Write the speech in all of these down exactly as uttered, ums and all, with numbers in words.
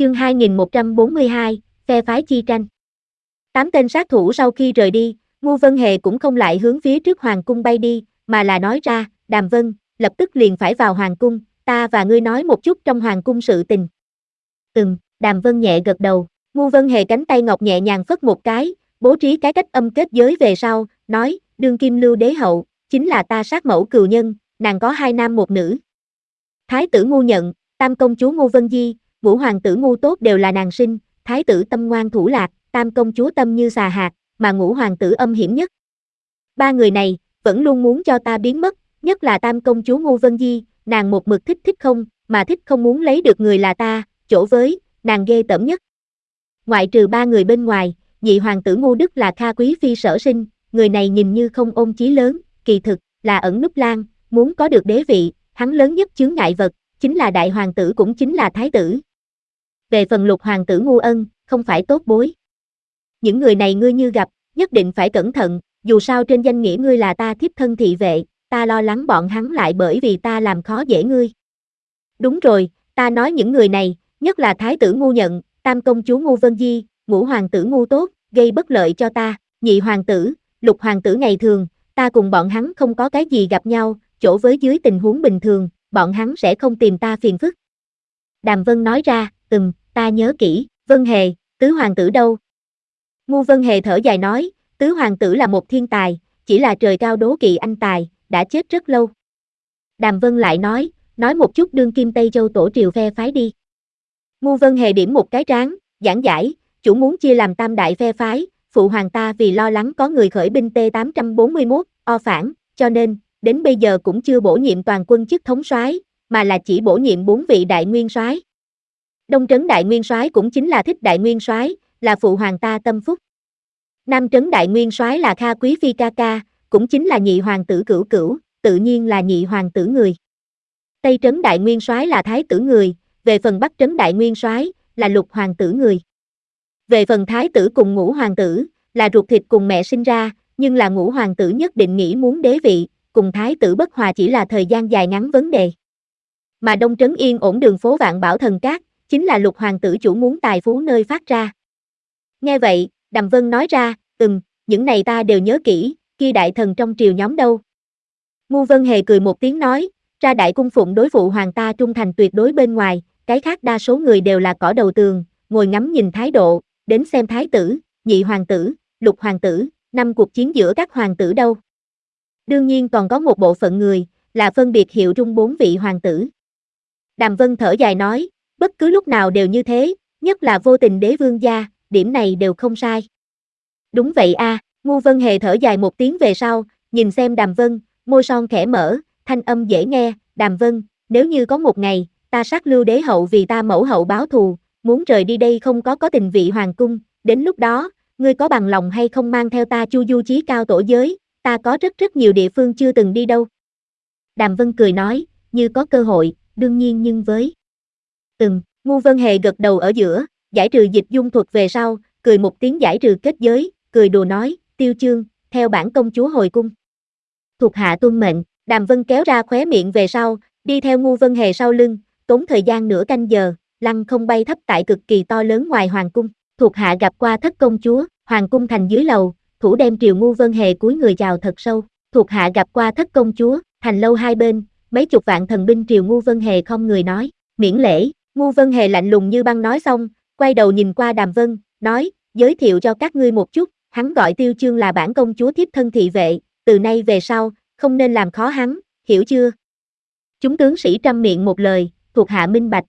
Chương hai nghìn một trăm bốn mươi hai, phe phái chi tranh. Tám tên sát thủ sau khi rời đi, Ngưu Vân Hề cũng không lại hướng phía trước hoàng cung bay đi, mà là nói ra, Đàm Vân, lập tức liền phải vào hoàng cung, ta và ngươi nói một chút trong hoàng cung sự tình. Ừm, Đàm Vân nhẹ gật đầu, Ngưu Vân Hề cánh tay ngọc nhẹ nhàng phất một cái, bố trí cái cách âm kết giới về sau, nói, đương kim Lưu Đế hậu, chính là ta sát mẫu cừu nhân, nàng có hai nam một nữ. Thái tử Ngưu Nhận, tam công chúa Ngưu Vân Di, ngũ hoàng tử Ngưu Tốt đều là nàng sinh, thái tử Tâm ngoan thủ lạc, tam công chúa Tâm như xà hạt, mà ngũ hoàng tử âm hiểm nhất. Ba người này, vẫn luôn muốn cho ta biến mất, nhất là tam công chúa Ngưu Vân Di, nàng một mực thích thích không, mà thích không muốn lấy được người là ta, chỗ với, nàng ghê tởm nhất. Ngoại trừ ba người bên ngoài, nhị hoàng tử Ngưu Đức là Kha Quý Phi sở sinh, người này nhìn như không ôm chí lớn, kỳ thực, là ẩn núp lan, muốn có được đế vị, hắn lớn nhất chướng ngại vật, chính là đại hoàng tử cũng chính là thái tử. Về phần lục hoàng tử Ngưu Ân, không phải tốt bối. Những người này ngươi như gặp, nhất định phải cẩn thận, dù sao trên danh nghĩa ngươi là ta thiếp thân thị vệ, ta lo lắng bọn hắn lại bởi vì ta làm khó dễ ngươi. Đúng rồi, ta nói những người này, nhất là thái tử Ngưu Nhận, tam công chúa Ngưu Vân Di, ngũ hoàng tử Ngưu Tốt, gây bất lợi cho ta, nhị hoàng tử, lục hoàng tử ngày thường, ta cùng bọn hắn không có cái gì gặp nhau, chỗ với dưới tình huống bình thường, bọn hắn sẽ không tìm ta phiền phức. Đàm Vân nói ra, ừm, ta nhớ kỹ, Vân Hề, tứ hoàng tử đâu? Ngưu Vân Hề thở dài nói, tứ hoàng tử là một thiên tài, chỉ là trời cao đố kỵ anh tài, đã chết rất lâu. Đàm Vân lại nói, nói một chút đương kim Tây Châu tổ triều phe phái đi. Ngưu Vân Hề điểm một cái trán, giảng giải, chủ muốn chia làm tam đại phe phái, phụ hoàng ta vì lo lắng có người khởi binh T tám trăm bốn mươi mốt, o phản, cho nên, đến bây giờ cũng chưa bổ nhiệm toàn quân chức thống soái, mà là chỉ bổ nhiệm bốn vị đại nguyên soái. Đông trấn đại nguyên soái cũng chính là Thích đại nguyên soái, là phụ hoàng ta tâm phúc. Nam trấn đại nguyên soái là Kha Quý Phi ca ca, cũng chính là nhị hoàng tử Cửu Cửu, tự nhiên là nhị hoàng tử người. Tây trấn đại nguyên soái là thái tử người, về phần bắc trấn đại nguyên soái là lục hoàng tử người. Về phần thái tử cùng ngũ hoàng tử, là ruột thịt cùng mẹ sinh ra, nhưng là ngũ hoàng tử nhất định nghĩ muốn đế vị, cùng thái tử bất hòa chỉ là thời gian dài ngắn vấn đề. Mà đông trấn yên ổn đường phố Vạn Bảo Thần Cát, chính là lục hoàng tử chủ muốn tài phú nơi phát ra. Nghe vậy, Đàm Vân nói ra, ừm, những này ta đều nhớ kỹ, kia đại thần trong triều nhóm đâu. Ngưu Vân Hề cười một tiếng nói, ra đại cung phụng đối phụ hoàng ta trung thành tuyệt đối bên ngoài, cái khác đa số người đều là cỏ đầu tường, ngồi ngắm nhìn thái độ, đến xem thái tử, nhị hoàng tử, lục hoàng tử, năm cuộc chiến giữa các hoàng tử đâu. Đương nhiên còn có một bộ phận người, là phân biệt hiệu trung bốn vị hoàng tử. Đàm Vân thở dài nói, bất cứ lúc nào đều như thế, nhất là vô tình đế vương gia, điểm này đều không sai. Đúng vậy a, à, Ngưu Vân Hề thở dài một tiếng về sau, nhìn xem Đàm Vân, môi son khẽ mở, thanh âm dễ nghe, Đàm Vân, nếu như có một ngày, ta sát Lưu Đế hậu vì ta mẫu hậu báo thù, muốn rời đi đây không có có tình vị hoàng cung, đến lúc đó, ngươi có bằng lòng hay không mang theo ta chu du chí cao tổ giới, ta có rất rất nhiều địa phương chưa từng đi đâu. Đàm Vân cười nói, như có cơ hội, đương nhiên nhưng với. Ừm, Ngưu Vân Hề gật đầu ở giữa, giải trừ dịch dung thuật về sau, cười một tiếng giải trừ kết giới, cười đùa nói, Tiêu Chương, theo bản công chúa hồi cung. Thuộc hạ tuân mệnh, Đàm Vân kéo ra khóe miệng về sau, đi theo Ngưu Vân Hề sau lưng, tốn thời gian nửa canh giờ, lăng không bay thấp tại cực kỳ to lớn ngoài hoàng cung. Thuộc hạ gặp qua thất công chúa, hoàng cung thành dưới lầu, thủ đem triều Ngưu Vân Hề cúi người chào thật sâu. Thuộc hạ gặp qua thất công chúa, thành lâu hai bên, mấy chục vạn thần binh triều Ngưu Vân Hề không người nói, miễn lễ. Ngưu Vân Hề lạnh lùng như băng nói xong, quay đầu nhìn qua Đàm Vân, nói, giới thiệu cho các ngươi một chút, hắn gọi Tiêu Chương là bản công chúa thiếp thân thị vệ, từ nay về sau, không nên làm khó hắn, hiểu chưa? Chúng tướng sĩ trăm miệng một lời, thuộc hạ minh bạch.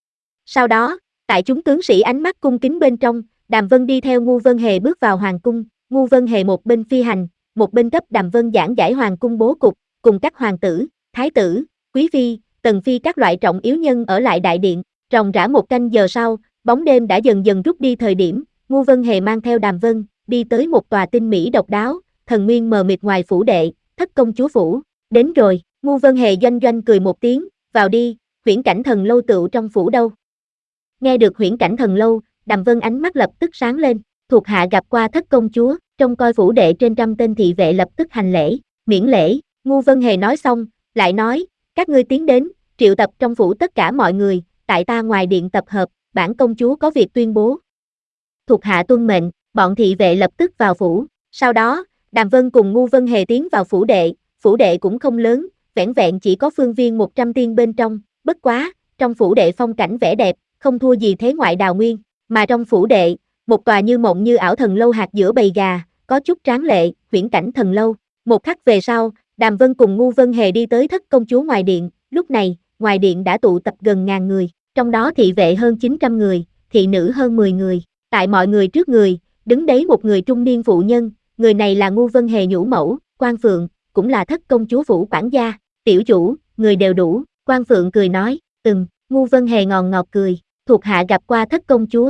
Sau đó, tại chúng tướng sĩ ánh mắt cung kính bên trong, Đàm Vân đi theo Ngưu Vân Hề bước vào hoàng cung, Ngưu Vân Hề một bên phi hành, một bên cấp Đàm Vân giảng giải hoàng cung bố cục, cùng các hoàng tử, thái tử, quý phi, tần phi các loại trọng yếu nhân ở lại đại điện, ròng rã một canh giờ sau, bóng đêm đã dần dần rút đi thời điểm, Ngưu Vân Hề mang theo Đàm Vân, đi tới một tòa tinh mỹ độc đáo, thần nguyên mờ mịt ngoài phủ đệ, thất công chúa phủ, đến rồi, Ngưu Vân Hề doanh doanh cười một tiếng, vào đi, huyễn cảnh thần lâu tựu trong phủ đâu. Nghe được huyễn cảnh thần lâu, Đàm Vân ánh mắt lập tức sáng lên, thuộc hạ gặp qua thất công chúa, trông coi phủ đệ trên trăm tên thị vệ lập tức hành lễ, miễn lễ, Ngưu Vân Hề nói xong, lại nói, các ngươi tiến đến, triệu tập trong phủ tất cả mọi người, tại ta ngoài điện tập hợp, bản công chúa có việc tuyên bố. Thuộc hạ tuân mệnh, bọn thị vệ lập tức vào phủ, sau đó, Đàm Vân cùng Ngu Vân Hề tiến vào phủ đệ, phủ đệ cũng không lớn, vẻn vẹn chỉ có phương viên một trăm tiên bên trong, bất quá, trong phủ đệ phong cảnh vẻ đẹp, không thua gì thế ngoại đào nguyên, mà trong phủ đệ, một tòa như mộng như ảo thần lâu hạt giữa bầy gà, có chút tráng lệ, huyễn cảnh thần lâu. Một khắc về sau, Đàm Vân cùng Ngu Vân Hề đi tới thất công chúa ngoài điện, lúc này, ngoài điện đã tụ tập gần ngàn người, trong đó thị vệ hơn chín trăm người, thị nữ hơn mười người, tại mọi người trước người, đứng đấy một người trung niên phụ nhân, người này là Ngu Vân Hề nhũ mẫu, Quan Phượng, cũng là thất công chúa phủ quản gia, tiểu chủ, người đều đủ, Quan Phượng cười nói, ừm, Ngu Vân Hề ngòn ngọt cười, thuộc hạ gặp qua thất công chúa.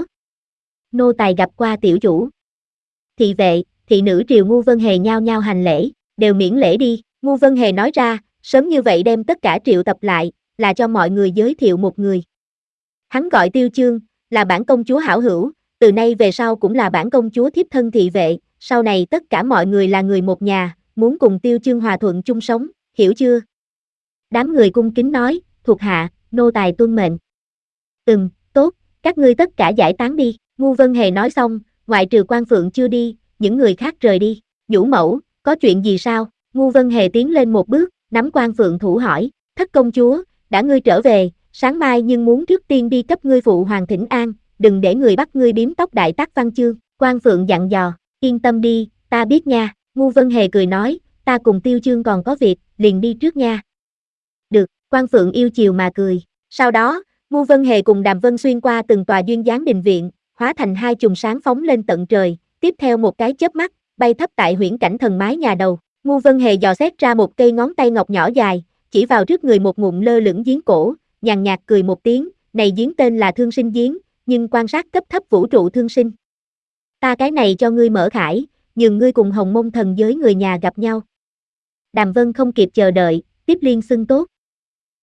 Nô tài gặp qua tiểu chủ. Thị vệ, thị nữ triều Ngu Vân Hề nhao nhao hành lễ, đều miễn lễ đi, Ngu Vân Hề nói ra, sớm như vậy đem tất cả triệu tập lại, là cho mọi người giới thiệu một người. Hắn gọi Tiêu Chương, là bản công chúa hảo hữu, từ nay về sau cũng là bản công chúa thiếp thân thị vệ, sau này tất cả mọi người là người một nhà, muốn cùng Tiêu Chương hòa thuận chung sống, hiểu chưa? Đám người cung kính nói, thuộc hạ, nô tài tuân mệnh. Ừm, tốt, các ngươi tất cả giải tán đi, Ngu Vân Hề nói xong, ngoại trừ Quan Phượng chưa đi, những người khác rời đi, nhũ mẫu, có chuyện gì sao? Ngu Vân Hề tiến lên một bước, nắm Quan Phượng thủ hỏi, thất công chúa, đã ngươi trở về, sáng mai nhưng muốn trước tiên đi cấp ngươi phụ hoàng thỉnh an, đừng để người bắt ngươi biếm tóc đại tác văn chương, Quan Phượng dặn dò, yên tâm đi, ta biết nha, Ngu Vân Hề cười nói, ta cùng Tiêu Chương còn có việc, liền đi trước nha. Được, Quan Phượng yêu chiều mà cười, sau đó, Ngu Vân Hề cùng Đàm Vân xuyên qua từng tòa duyên dáng đình viện, hóa thành hai chùm sáng phóng lên tận trời, tiếp theo một cái chớp mắt, bay thấp tại huyễn cảnh thần mái nhà đầu, Ngu Vân Hề dò xét ra một cây ngón tay ngọc nhỏ dài, chỉ vào trước người một ngụm lơ lửng giếng cổ, nhàn nhạt cười một tiếng, này giếng tên là Thương Sinh Giếng, nhưng quan sát cấp thấp vũ trụ thương sinh. Ta cái này cho ngươi mở khải, nhường ngươi cùng Hồng Mông thần giới người nhà gặp nhau. Đàm Vân không kịp chờ đợi, tiếp liên xưng tốt.